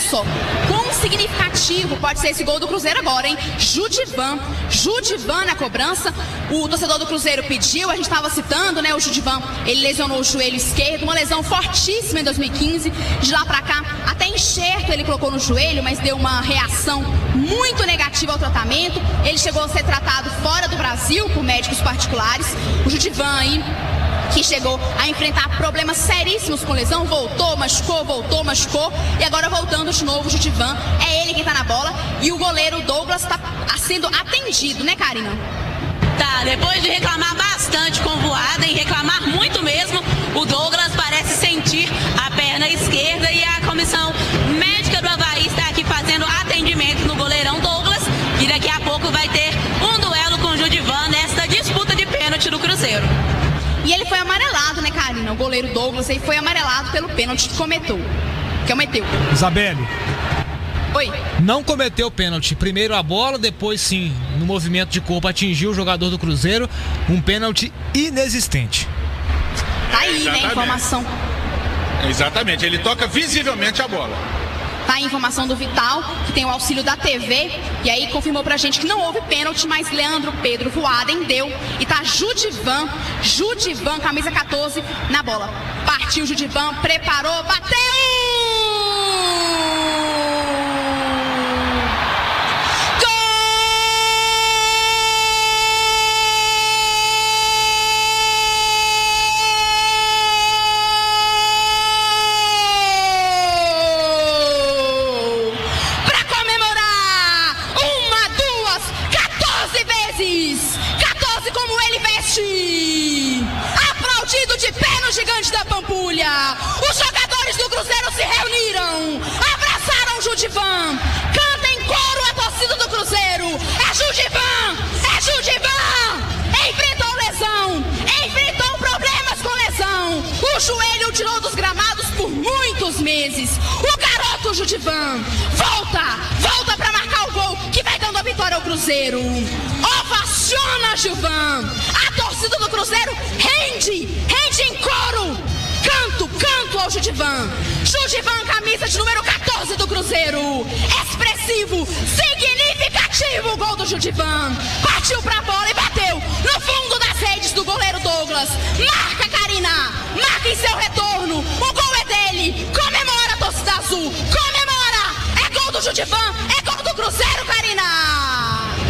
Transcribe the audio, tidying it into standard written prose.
só, quão significativo pode ser esse gol do Cruzeiro agora, hein? Judivan na cobrança. O torcedor do Cruzeiro pediu, a gente estava citando, né? O Judivan, ele lesionou o joelho esquerdo, uma lesão fortíssima em 2015. De lá pra cá, até enxerto ele colocou no joelho, mas deu uma reação muito negativa ao tratamento. Ele chegou a ser tratado fora do Brasil por médicos particulares. O Judivan aí, que chegou a enfrentar problemas seríssimos com lesão, voltou, machucou, e agora voltando de novo o Judivan, é ele quem tá na bola, e o goleiro Douglas tá sendo atendido, né, Karina? Tá, depois de reclamar bastante com voada, e reclamar muito mesmo, o Douglas parece sentir a perna esquerda, e a comissão médica do Avaí está aqui fazendo atendimento no goleirão Douglas, e daqui a pouco vai ter um duelo com o Judivan nesta disputa de pênalti do Cruzeiro. E ele foi amarelado, né, Karina? O goleiro Douglas aí foi amarelado pelo pênalti que cometeu. Isabelle. Oi. Não cometeu pênalti. Primeiro a bola, depois sim, no movimento de corpo, atingiu o jogador do Cruzeiro. Um pênalti inexistente. Tá aí, né, a informação. Exatamente, ele toca visivelmente a bola. Tá a informação do Vital, que tem o auxílio da TV, e aí confirmou pra gente que não houve pênalti, mas Leandro Pedro Voaden deu, e tá Judivan, camisa 14, na bola. Partiu Judivan, preparou, bateu! Aplaudido de pé no Gigante da Pampulha. Os jogadores do Cruzeiro se reuniram, abraçaram Judivan. Canta em coro a torcida do Cruzeiro. É Judivan! É Judivan! Enfrentou lesão, enfrentou problemas com lesão. O joelho tirou dos gramados por muitos meses. O garoto Judivan volta pra marcar o gol que vai dando a vitória ao Cruzeiro. Ovaciona Judivan. A torcida do Cruzeiro rende em coro. Canto ao Judivan. Judivan, camisa de número 14 do Cruzeiro. Expressivo, significativo o gol do Judivan. Partiu pra bola e bateu no fundo das redes do goleiro Douglas. Marca, Karina, marca em seu retorno. O gol é dele. Comemora, torcida azul. Comemora. É gol do Judivan, é gol do Cruzeiro, Karina.